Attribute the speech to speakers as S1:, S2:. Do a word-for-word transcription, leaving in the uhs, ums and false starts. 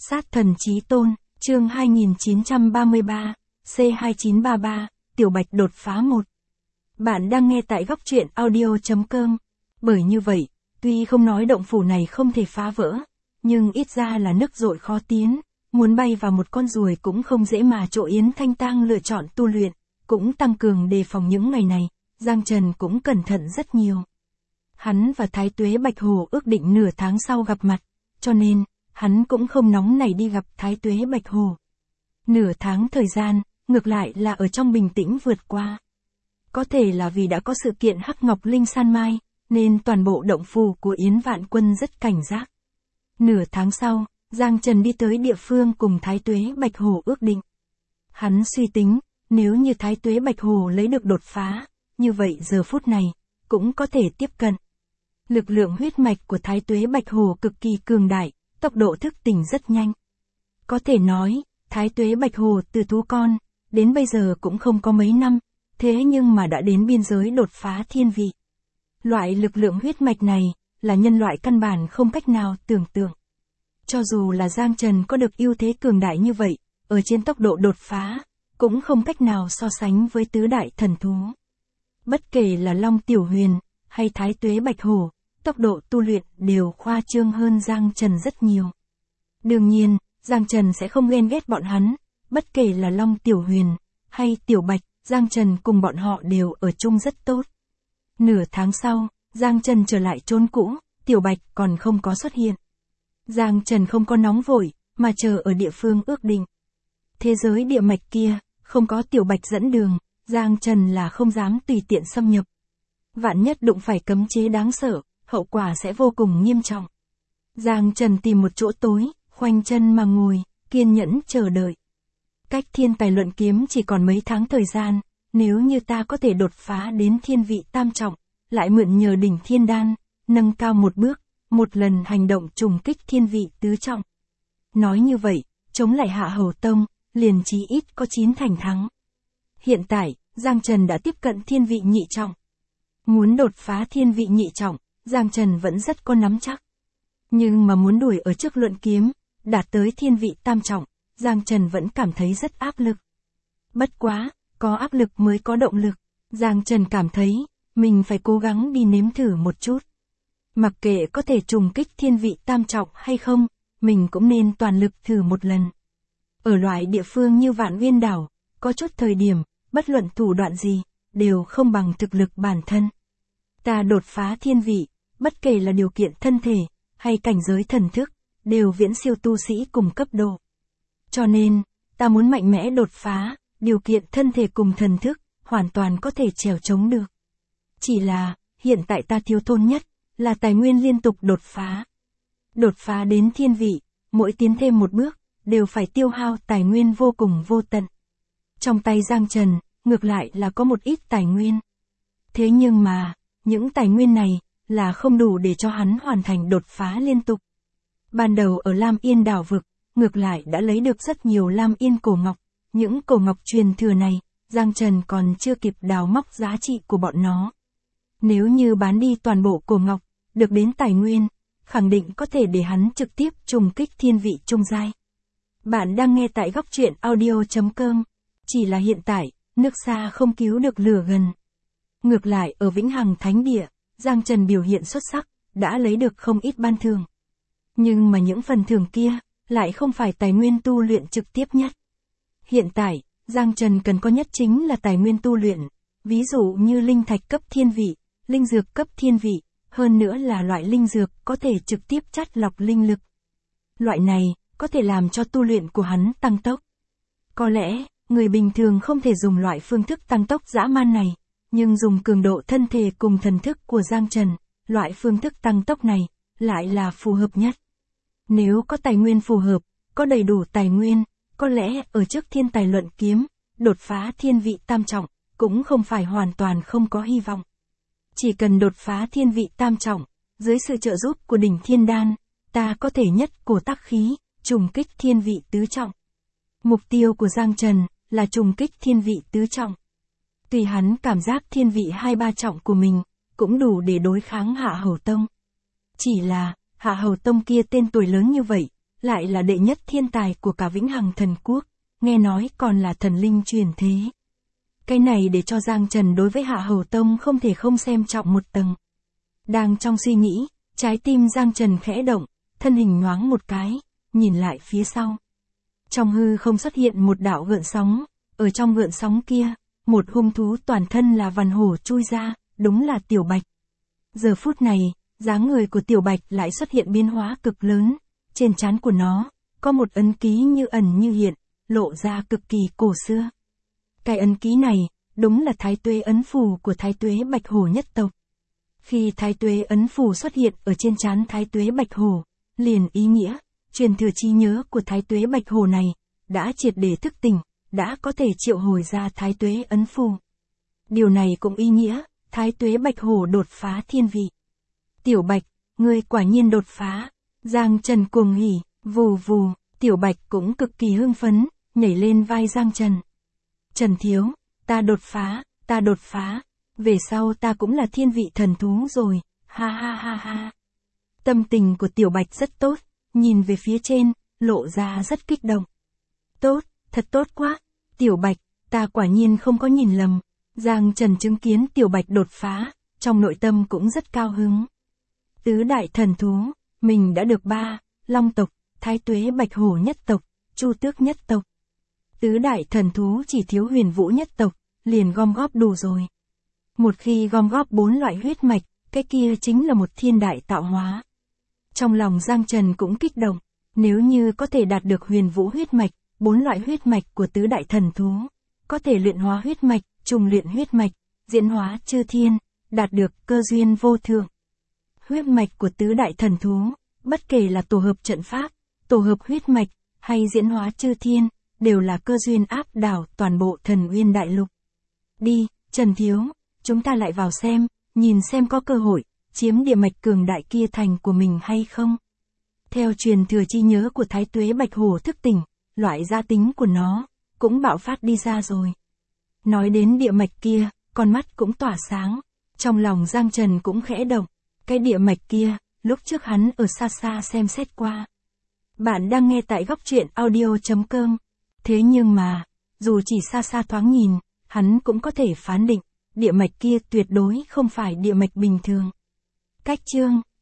S1: Sát thần chí tôn, chương hai nghìn chín trăm ba mươi ba, C hai chín ba ba, Tiểu Bạch đột phá một. Bạn đang nghe tại góc truyện audio chấm com. Bởi như vậy, tuy không nói động phủ này không thể phá vỡ, nhưng ít ra là nước dội khó tiến, muốn bay vào một con ruồi cũng không dễ mà Chỗ Yến Thanh Tang lựa chọn tu luyện, cũng tăng cường đề phòng những ngày này, Giang Trần cũng cẩn thận rất nhiều. Hắn và Thái Tuế Bạch Hồ ước định nửa tháng sau gặp mặt, cho nên, hắn cũng không nóng nảy đi gặp Thái Tuế Bạch Hồ. Nửa tháng thời gian, ngược lại là ở trong bình tĩnh vượt qua. Có thể là vì đã có sự kiện Hắc Ngọc Linh San Mai, nên toàn bộ động phủ của Yến Vạn Quân rất cảnh giác. Nửa tháng sau, Giang Trần đi tới địa phương cùng Thái Tuế Bạch Hồ ước định. Hắn suy tính, nếu như Thái Tuế Bạch Hồ lấy được đột phá, như vậy giờ phút này, cũng có thể tiếp cận. Lực lượng huyết mạch của Thái Tuế Bạch Hồ cực kỳ cường đại, tốc độ thức tỉnh rất nhanh. Có thể nói, Thái Tuế Bạch Hồ từ thú con, đến bây giờ cũng không có mấy năm, thế nhưng mà đã đến biên giới đột phá thiên vị. Loại lực lượng huyết mạch này, là nhân loại căn bản không cách nào tưởng tượng. Cho dù là Giang Trần có được ưu thế cường đại như vậy, ở trên tốc độ đột phá, cũng không cách nào so sánh với tứ đại thần thú. Bất kể là Long Tiểu Huyền, hay Thái Tuế Bạch Hồ, tốc độ tu luyện đều khoa trương hơn Giang Trần rất nhiều. Đương nhiên, Giang Trần sẽ không ghen ghét bọn hắn, bất kể là Long Tiểu Huyền, hay Tiểu Bạch, Giang Trần cùng bọn họ đều ở chung rất tốt. Nửa tháng sau, Giang Trần trở lại chốn cũ, Tiểu Bạch còn không có xuất hiện. Giang Trần không có nóng vội, mà chờ ở địa phương ước định. Thế giới địa mạch kia, không có Tiểu Bạch dẫn đường, Giang Trần là không dám tùy tiện xâm nhập. Vạn nhất đụng phải cấm chế đáng sợ, hậu quả sẽ vô cùng nghiêm trọng. Giang Trần tìm một chỗ tối, khoanh chân mà ngồi, kiên nhẫn chờ đợi. Cách thiên tài luận kiếm chỉ còn mấy tháng thời gian, nếu như ta có thể đột phá đến thiên vị tam trọng, lại mượn nhờ đỉnh thiên đan, nâng cao một bước, một lần hành động trùng kích thiên vị tứ trọng. Nói như vậy, chống lại Hạ Hầu Tông, liền chí ít có chín thành thắng. Hiện tại, Giang Trần đã tiếp cận thiên vị nhị trọng. Muốn đột phá thiên vị nhị trọng, Giang Trần vẫn rất có nắm chắc. Nhưng mà muốn đuổi ở trước luận kiếm, đạt tới thiên vị tam trọng, Giang Trần vẫn cảm thấy rất áp lực. Bất quá, có áp lực mới có động lực. Giang Trần cảm thấy, mình phải cố gắng đi nếm thử một chút. Mặc kệ có thể trùng kích thiên vị tam trọng hay không, mình cũng nên toàn lực thử một lần. Ở loại địa phương như Vạn Uyên Đảo, có chút thời điểm, bất luận thủ đoạn gì, đều không bằng thực lực bản thân. Ta đột phá thiên vị, bất kể là điều kiện thân thể, hay cảnh giới thần thức, đều viễn siêu tu sĩ cùng cấp độ. Cho nên, ta muốn mạnh mẽ đột phá, điều kiện thân thể cùng thần thức, hoàn toàn có thể trèo chống được. Chỉ là, hiện tại ta thiếu thốn nhất, là tài nguyên liên tục đột phá. Đột phá đến thiên vị, mỗi tiến thêm một bước, đều phải tiêu hao tài nguyên vô cùng vô tận. Trong tay Giang Trần, ngược lại là có một ít tài nguyên. Thế nhưng mà, những tài nguyên này, là không đủ để cho hắn hoàn thành đột phá liên tục. Ban đầu ở Lam Yên đảo vực, ngược lại đã lấy được rất nhiều Lam Yên cổ ngọc. Những cổ ngọc truyền thừa này, Giang Trần còn chưa kịp đào móc giá trị của bọn nó. Nếu như bán đi toàn bộ cổ ngọc, được đến tài nguyên, khẳng định có thể để hắn trực tiếp trùng kích thiên vị trung giai. Bạn đang nghe tại góc truyện audio chấm com. Chỉ là hiện tại, nước xa không cứu được lửa gần. Ngược lại ở Vĩnh Hằng Thánh Địa, Giang Trần biểu hiện xuất sắc, đã lấy được không ít ban thưởng. Nhưng mà những phần thưởng kia, lại không phải tài nguyên tu luyện trực tiếp nhất. Hiện tại, Giang Trần cần có nhất chính là tài nguyên tu luyện, ví dụ như linh thạch cấp thiên vị, linh dược cấp thiên vị, hơn nữa là loại linh dược có thể trực tiếp chắt lọc linh lực. Loại này, có thể làm cho tu luyện của hắn tăng tốc. Có lẽ, người bình thường không thể dùng loại phương thức tăng tốc dã man này, nhưng dùng cường độ thân thể cùng thần thức của Giang Trần, loại phương thức tăng tốc này, lại là phù hợp nhất. Nếu có tài nguyên phù hợp, có đầy đủ tài nguyên, có lẽ ở trước thiên tài luận kiếm, đột phá thiên vị tam trọng, cũng không phải hoàn toàn không có hy vọng. Chỉ cần đột phá thiên vị tam trọng, dưới sự trợ giúp của đỉnh thiên đan, ta có thể nhất cổ tác khí, trùng kích thiên vị tứ trọng. Mục tiêu của Giang Trần, là trùng kích thiên vị tứ trọng. Tuy hắn cảm giác thiên vị hai ba trọng của mình, cũng đủ để đối kháng Hạ Hầu Tông. Chỉ là, Hạ Hầu Tông kia tên tuổi lớn như vậy, lại là đệ nhất thiên tài của cả Vĩnh Hằng Thần Quốc, nghe nói còn là thần linh truyền thế. Cái này để cho Giang Trần đối với Hạ Hầu Tông không thể không xem trọng một tầng. Đang trong suy nghĩ, trái tim Giang Trần khẽ động, thân hình nhoáng một cái, nhìn lại phía sau. Trong hư không xuất hiện một đạo gợn sóng, ở trong gợn sóng kia, một hung thú toàn thân là vằn hổ chui ra, đúng là Tiểu Bạch. Giờ phút này, dáng người của Tiểu Bạch lại xuất hiện biến hóa cực lớn, trên trán của nó, có một ấn ký như ẩn như hiện, lộ ra cực kỳ cổ xưa. Cái ấn ký này, đúng là Thái Tuế ấn phù của Thái Tuế Bạch Hổ nhất tộc. Khi Thái Tuế ấn phù xuất hiện ở trên trán Thái Tuế Bạch Hổ, liền ý nghĩa, truyền thừa trí nhớ của Thái Tuế Bạch Hổ này, đã triệt để thức tỉnh, đã có thể triệu hồi ra Thái Tuế ấn phù. Điều này cũng ý nghĩa, Thái Tuế Bạch Hổ đột phá thiên vị. Tiểu Bạch, ngươi quả nhiên đột phá. Giang Trần cuồng hỉ, vù vù, Tiểu Bạch cũng cực kỳ hưng phấn, nhảy lên vai Giang Trần. Trần thiếu, ta đột phá, ta đột phá, về sau ta cũng là thiên vị thần thú rồi, ha ha ha ha. Tâm tình của Tiểu Bạch rất tốt, nhìn về phía trên, lộ ra rất kích động. Tốt, thật tốt quá, Tiểu Bạch, ta quả nhiên không có nhìn lầm. Giang Trần chứng kiến Tiểu Bạch đột phá, trong nội tâm cũng rất cao hứng. Tứ đại thần thú, mình đã được ba, Long tộc, Thái Tuế Bạch Hổ nhất tộc, Chu Tước nhất tộc. Tứ đại thần thú chỉ thiếu Huyền Vũ nhất tộc, liền gom góp đủ rồi. Một khi gom góp bốn loại huyết mạch, cái kia chính là một thiên đại tạo hóa. Trong lòng Giang Trần cũng kích động, nếu như có thể đạt được Huyền Vũ huyết mạch, bốn loại huyết mạch của tứ đại thần thú, có thể luyện hóa huyết mạch, trùng luyện huyết mạch, diễn hóa chư thiên, đạt được cơ duyên vô thượng. Huyết mạch của tứ đại thần thú, bất kể là tổ hợp trận pháp, tổ hợp huyết mạch, hay diễn hóa chư thiên, đều là cơ duyên áp đảo toàn bộ Thần Uyên Đại Lục. Đi, Trần thiếu, chúng ta lại vào xem, nhìn xem có cơ hội, chiếm địa mạch cường đại kia thành của mình hay không. Theo truyền thừa chi nhớ của Thái Tuế Bạch Hổ thức tỉnh, loại gia tính của nó, cũng bạo phát đi ra rồi. Nói đến địa mạch kia, con mắt cũng tỏa sáng, trong lòng Giang Trần cũng khẽ động, cái địa mạch kia, lúc trước hắn ở xa xa xem xét qua. Bạn đang nghe tại góc truyện audio chấm com. Thế nhưng mà, dù chỉ xa xa thoáng nhìn, hắn cũng có thể phán định, địa mạch kia tuyệt đối không phải địa mạch bình thường. Cách chương